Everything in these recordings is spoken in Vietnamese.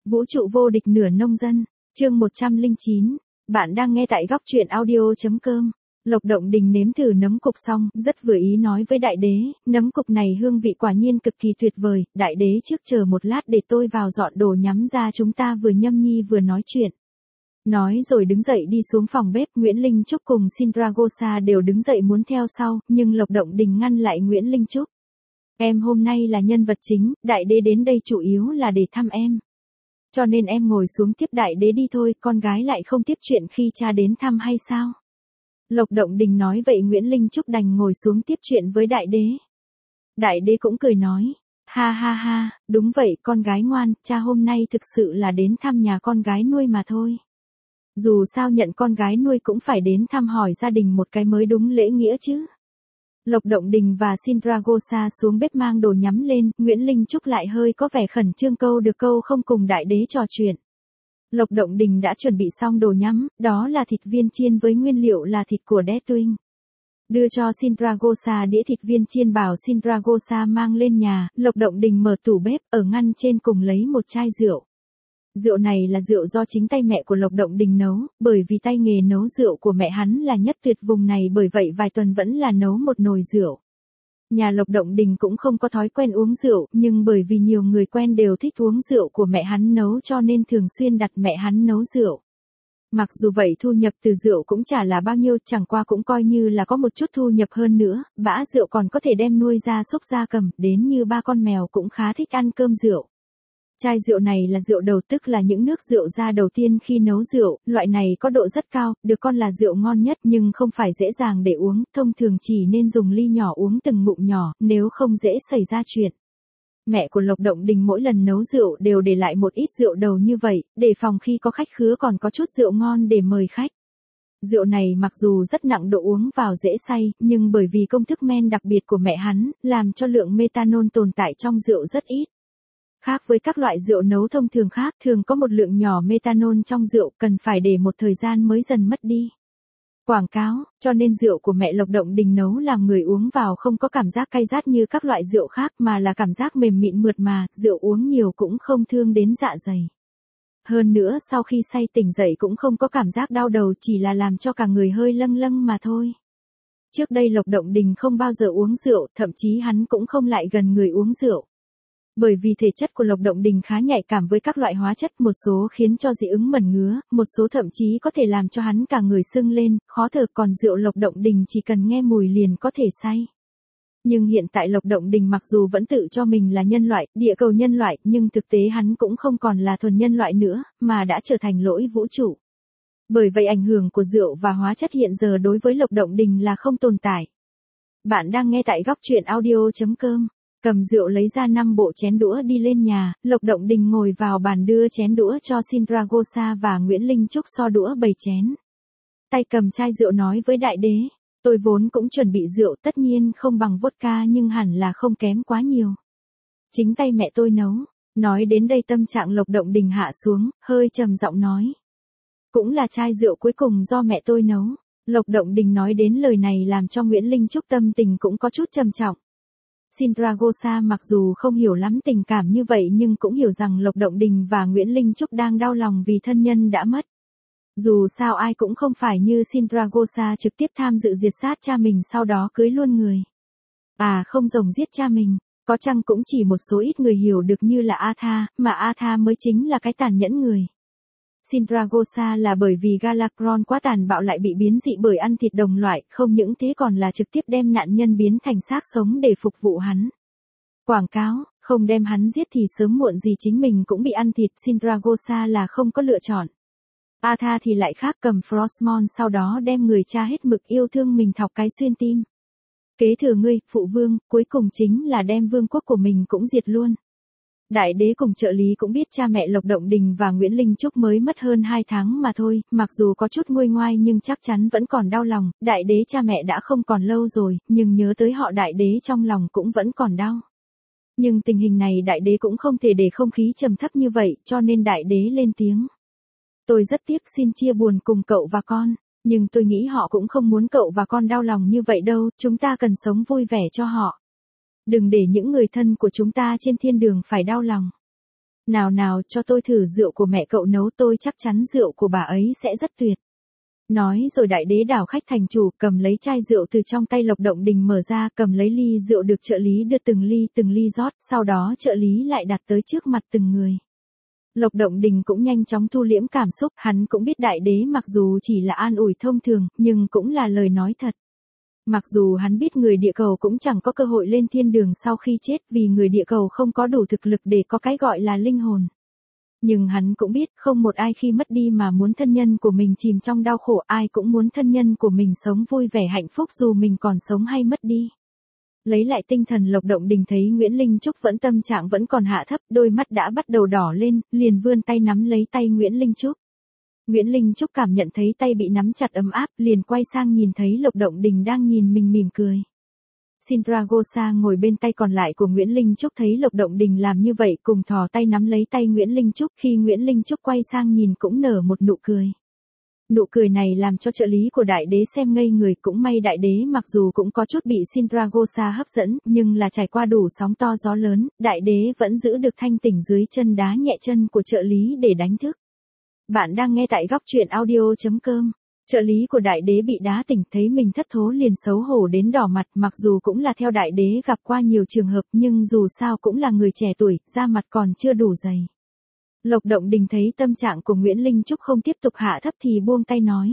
Vũ trụ vô địch nửa nông dân, chương 109. Bạn đang nghe tại góc truyện audio.com. Lộc Động Đình nếm thử nấm cục xong, rất vừa ý nói với đại đế, nấm cục này hương vị quả nhiên cực kỳ tuyệt vời, đại đế trước chờ một lát để tôi vào dọn đồ nhắm ra chúng ta vừa nhâm nhi vừa nói chuyện. Nói rồi đứng dậy đi xuống phòng bếp, Nguyễn Linh Trúc cùng Sindragosa đều đứng dậy muốn theo sau, nhưng Lộc Động Đình ngăn lại Nguyễn Linh Trúc. Em hôm nay là nhân vật chính, đại đế đến đây chủ yếu là để thăm em. Cho nên em ngồi xuống tiếp đại đế đi thôi, con gái lại không tiếp chuyện khi cha đến thăm hay sao? Lộc Động Đình nói vậy Nguyễn Linh Trúc đành ngồi xuống tiếp chuyện với đại đế. Đại đế cũng cười nói, ha ha ha, đúng vậy con gái ngoan, cha hôm nay thực sự là đến thăm nhà con gái nuôi mà thôi. Dù sao nhận con gái nuôi cũng phải đến thăm hỏi gia đình một cái mới đúng lễ nghĩa chứ. Lộc Động Đình và Sindragosa xuống bếp mang đồ nhắm lên, Nguyễn Linh Trúc lại hơi có vẻ khẩn trương câu được câu không cùng đại đế trò chuyện. Lộc Động Đình đã chuẩn bị xong đồ nhắm, đó là thịt viên chiên với nguyên liệu là thịt của Deathwing. Đưa cho Sindragosa đĩa thịt viên chiên bảo Sindragosa mang lên nhà, Lộc Động Đình mở tủ bếp, ở ngăn trên cùng lấy một chai rượu. Rượu này là rượu do chính tay mẹ của Lộc Động Đình nấu, bởi vì tay nghề nấu rượu của mẹ hắn là nhất tuyệt vùng này, bởi vậy vài tuần vẫn là nấu một nồi rượu. Nhà Lộc Động Đình cũng không có thói quen uống rượu, nhưng bởi vì nhiều người quen đều thích uống rượu của mẹ hắn nấu cho nên thường xuyên đặt mẹ hắn nấu rượu. Mặc dù vậy thu nhập từ rượu cũng chả là bao nhiêu, chẳng qua cũng coi như là có một chút thu nhập hơn nữa, bã rượu còn có thể đem nuôi gia súc gia cầm, đến như ba con mèo cũng khá thích ăn cơm rượu. Chai rượu này là rượu đầu, tức là những nước rượu ra đầu tiên khi nấu rượu, loại này có độ rất cao, được coi là rượu ngon nhất nhưng không phải dễ dàng để uống, thông thường chỉ nên dùng ly nhỏ uống từng ngụm nhỏ, nếu không dễ xảy ra chuyện. Mẹ của Lộc Động Đình mỗi lần nấu rượu đều để lại một ít rượu đầu như vậy, để phòng khi có khách khứa còn có chút rượu ngon để mời khách. Rượu này mặc dù rất nặng độ uống vào dễ say, nhưng bởi vì công thức men đặc biệt của mẹ hắn, làm cho lượng methanol tồn tại trong rượu rất ít. Khác với các loại rượu nấu thông thường khác, thường có một lượng nhỏ methanol trong rượu, cần phải để một thời gian mới dần mất đi. Quảng cáo, cho nên rượu của mẹ Lộc Động Đình nấu làm người uống vào không có cảm giác cay rát như các loại rượu khác mà là cảm giác mềm mịn mượt mà, rượu uống nhiều cũng không thương đến dạ dày. Hơn nữa sau khi say tỉnh dậy cũng không có cảm giác đau đầu, chỉ là làm cho cả người hơi lâng lâng mà thôi. Trước đây Lộc Động Đình không bao giờ uống rượu, thậm chí hắn cũng không lại gần người uống rượu. Bởi vì thể chất của Lộc Động Đình khá nhạy cảm với các loại hóa chất, một số khiến cho dị ứng mẩn ngứa, một số thậm chí có thể làm cho hắn cả người sưng lên, khó thở, còn rượu Lộc Động Đình chỉ cần nghe mùi liền có thể say. Nhưng hiện tại Lộc Động Đình mặc dù vẫn tự cho mình là nhân loại, địa cầu nhân loại, nhưng thực tế hắn cũng không còn là thuần nhân loại nữa, mà đã trở thành lỗi vũ trụ. Bởi vậy ảnh hưởng của rượu và hóa chất hiện giờ đối với Lộc Động Đình là không tồn tại. Bạn đang nghe tại góc truyện audio.com. Cầm rượu lấy ra 5 bộ chén đũa đi lên nhà, Lộc Động Đình ngồi vào bàn đưa chén đũa cho Sindragosa và Nguyễn Linh Trúc so đũa bày chén. Tay cầm chai rượu nói với đại đế, tôi vốn cũng chuẩn bị rượu, tất nhiên không bằng vodka nhưng hẳn là không kém quá nhiều. Chính tay mẹ tôi nấu. Nói đến đây tâm trạng Lộc Động Đình hạ xuống, hơi trầm giọng nói. Cũng là chai rượu cuối cùng do mẹ tôi nấu. Lộc Động Đình nói đến lời này làm cho Nguyễn Linh Trúc tâm tình cũng có chút trầm trọng. Sindragosa mặc dù không hiểu lắm tình cảm như vậy nhưng cũng hiểu rằng Lộc Động Đình và Nguyễn Linh Trúc đang đau lòng vì thân nhân đã mất. Dù sao ai cũng không phải như Sindragosa trực tiếp tham dự diệt sát cha mình sau đó cưới luôn người. Không rồng giết cha mình, có chăng cũng chỉ một số ít người hiểu được như là Atha, mà Atha mới chính là cái tàn nhẫn người. Sindragosa là bởi vì Galakron quá tàn bạo lại bị biến dị bởi ăn thịt đồng loại, không những thế còn là trực tiếp đem nạn nhân biến thành xác sống để phục vụ hắn. Quảng cáo, không đem hắn giết thì sớm muộn gì chính mình cũng bị ăn thịt, Sindragosa là không có lựa chọn. Atha thì lại khác, cầm Frostmourne sau đó đem người cha hết mực yêu thương mình thọc cái xuyên tim. Kế thừa ngươi, phụ vương, cuối cùng chính là đem vương quốc của mình cũng diệt luôn. Đại đế cùng trợ lý cũng biết cha mẹ Lộc Động Đình và Nguyễn Linh Trúc mới mất hơn 2 tháng mà thôi, mặc dù có chút nguôi ngoai nhưng chắc chắn vẫn còn đau lòng, đại đế cha mẹ đã không còn lâu rồi, nhưng nhớ tới họ đại đế trong lòng cũng vẫn còn đau. Nhưng tình hình này đại đế cũng không thể để không khí trầm thấp như vậy, cho nên đại đế lên tiếng. Tôi rất tiếc xin chia buồn cùng cậu và con, nhưng tôi nghĩ họ cũng không muốn cậu và con đau lòng như vậy đâu, chúng ta cần sống vui vẻ cho họ. Đừng để những người thân của chúng ta trên thiên đường phải đau lòng. Nào nào cho tôi thử rượu của mẹ cậu nấu, tôi chắc chắn rượu của bà ấy sẽ rất tuyệt. Nói rồi đại đế đảo khách thành chủ, cầm lấy chai rượu từ trong tay Lộc Động Đình mở ra, cầm lấy ly rượu được trợ lý đưa từng ly rót, sau đó trợ lý lại đặt tới trước mặt từng người. Lộc Động Đình cũng nhanh chóng thu liễm cảm xúc, hắn cũng biết đại đế mặc dù chỉ là an ủi thông thường, nhưng cũng là lời nói thật. Mặc dù hắn biết người địa cầu cũng chẳng có cơ hội lên thiên đường sau khi chết vì người địa cầu không có đủ thực lực để có cái gọi là linh hồn. Nhưng hắn cũng biết không một ai khi mất đi mà muốn thân nhân của mình chìm trong đau khổ, ai cũng muốn thân nhân của mình sống vui vẻ hạnh phúc dù mình còn sống hay mất đi. Lấy lại tinh thần, Lộc Động Đình thấy Nguyễn Linh Trúc vẫn tâm trạng vẫn còn hạ thấp, đôi mắt đã bắt đầu đỏ lên, liền vươn tay nắm lấy tay Nguyễn Linh Trúc. Nguyễn Linh Trúc cảm nhận thấy tay bị nắm chặt ấm áp, liền quay sang nhìn thấy Lộc Động Đình đang nhìn mình mỉm cười. Sindragosa ngồi bên tay còn lại của Nguyễn Linh Trúc thấy Lộc Động Đình làm như vậy cùng thò tay nắm lấy tay Nguyễn Linh Trúc, khi Nguyễn Linh Trúc quay sang nhìn cũng nở một nụ cười. Nụ cười này làm cho trợ lý của đại đế xem ngây người, cũng may đại đế mặc dù cũng có chút bị Sindragosa hấp dẫn, nhưng là trải qua đủ sóng to gió lớn, đại đế vẫn giữ được thanh tỉnh dưới chân đá nhẹ chân của trợ lý để đánh thức. Bạn đang nghe tại góc truyện audio.com. Trợ lý của đại đế bị đá tỉnh, thấy mình thất thố liền xấu hổ đến đỏ mặt, mặc dù cũng là theo đại đế gặp qua nhiều trường hợp nhưng dù sao cũng là người trẻ tuổi, da mặt còn chưa đủ dày. Lộc Động Đình thấy tâm trạng của Nguyễn Linh Trúc không tiếp tục hạ thấp thì buông tay nói.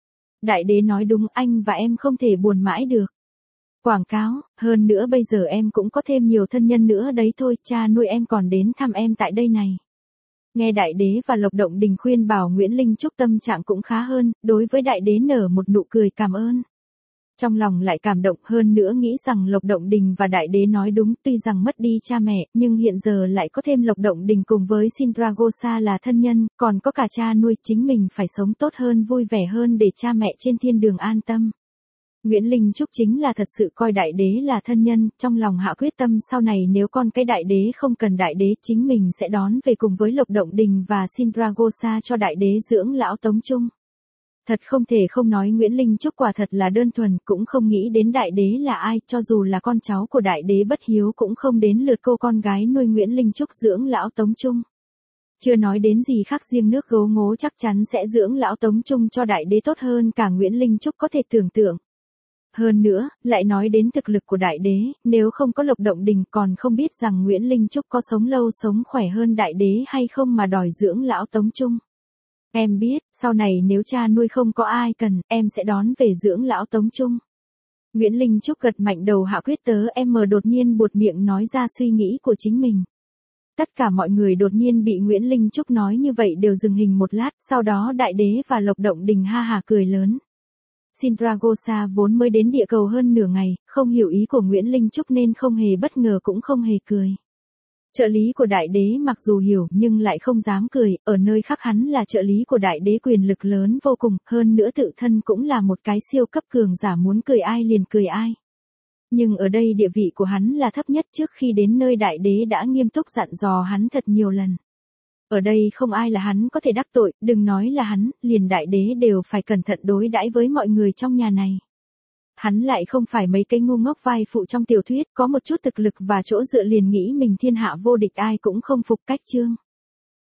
Đại đế nói đúng, anh và em không thể buồn mãi được. Quảng cáo, hơn nữa bây giờ em cũng có thêm nhiều thân nhân nữa đấy thôi, cha nuôi em còn đến thăm em tại đây này. Nghe đại đế và Lộc Động Đình khuyên bảo, Nguyễn Linh Trúc tâm trạng cũng khá hơn, đối với đại đế nở một nụ cười cảm ơn. Trong lòng lại cảm động hơn nữa, nghĩ rằng Lộc Động Đình và đại đế nói đúng, tuy rằng mất đi cha mẹ, nhưng hiện giờ lại có thêm Lộc Động Đình cùng với Sindragosa là thân nhân, còn có cả cha nuôi, chính mình phải sống tốt hơn, vui vẻ hơn để cha mẹ trên thiên đường an tâm. Nguyễn Linh Trúc chính là thật sự coi đại đế là thân nhân, trong lòng hạ quyết tâm sau này nếu con cái đại đế không cần đại đế, chính mình sẽ đón về cùng với Lộc Động Đình và Sindragosa cho đại đế dưỡng lão tống chung. Thật không thể không nói Nguyễn Linh Trúc quả thật là đơn thuần, cũng không nghĩ đến đại đế là ai, cho dù là con cháu của đại đế bất hiếu cũng không đến lượt cô con gái nuôi Nguyễn Linh Trúc dưỡng lão tống chung. Chưa nói đến gì khác, riêng nước Gấu Ngố chắc chắn sẽ dưỡng lão tống chung cho đại đế tốt hơn cả Nguyễn Linh Trúc có thể tưởng tượng. Hơn nữa, lại nói đến thực lực của đại đế, nếu không có Lộc Động Đình còn không biết rằng Nguyễn Linh Trúc có sống lâu sống khỏe hơn đại đế hay không mà đòi dưỡng lão tống chung. Em biết, sau này nếu cha nuôi không có ai cần, em sẽ đón về dưỡng lão tống chung. Nguyễn Linh Trúc gật mạnh đầu hạ quyết em đột nhiên buột miệng nói ra suy nghĩ của chính mình. Tất cả mọi người đột nhiên bị Nguyễn Linh Trúc nói như vậy đều dừng hình một lát, sau đó đại đế và Lộc Động Đình ha hả cười lớn. Sindragosa vốn mới đến địa cầu hơn nửa ngày, không hiểu ý của Nguyễn Linh Trúc nên không hề bất ngờ cũng không hề cười. Trợ lý của đại đế mặc dù hiểu nhưng lại không dám cười, ở nơi khác hắn là trợ lý của đại đế quyền lực lớn vô cùng, hơn nữa tự thân cũng là một cái siêu cấp cường giả, muốn cười ai liền cười ai. Nhưng ở đây địa vị của hắn là thấp nhất, trước khi đến nơi đại đế đã nghiêm túc dặn dò hắn thật nhiều lần. Ở đây không ai là hắn có thể đắc tội, đừng nói là hắn, liền đại đế đều phải cẩn thận đối đãi với mọi người trong nhà này. Hắn lại không phải mấy cái ngu ngốc vai phụ trong tiểu thuyết, có một chút thực lực và chỗ dựa liền nghĩ mình thiên hạ vô địch, ai cũng không phục cách chương.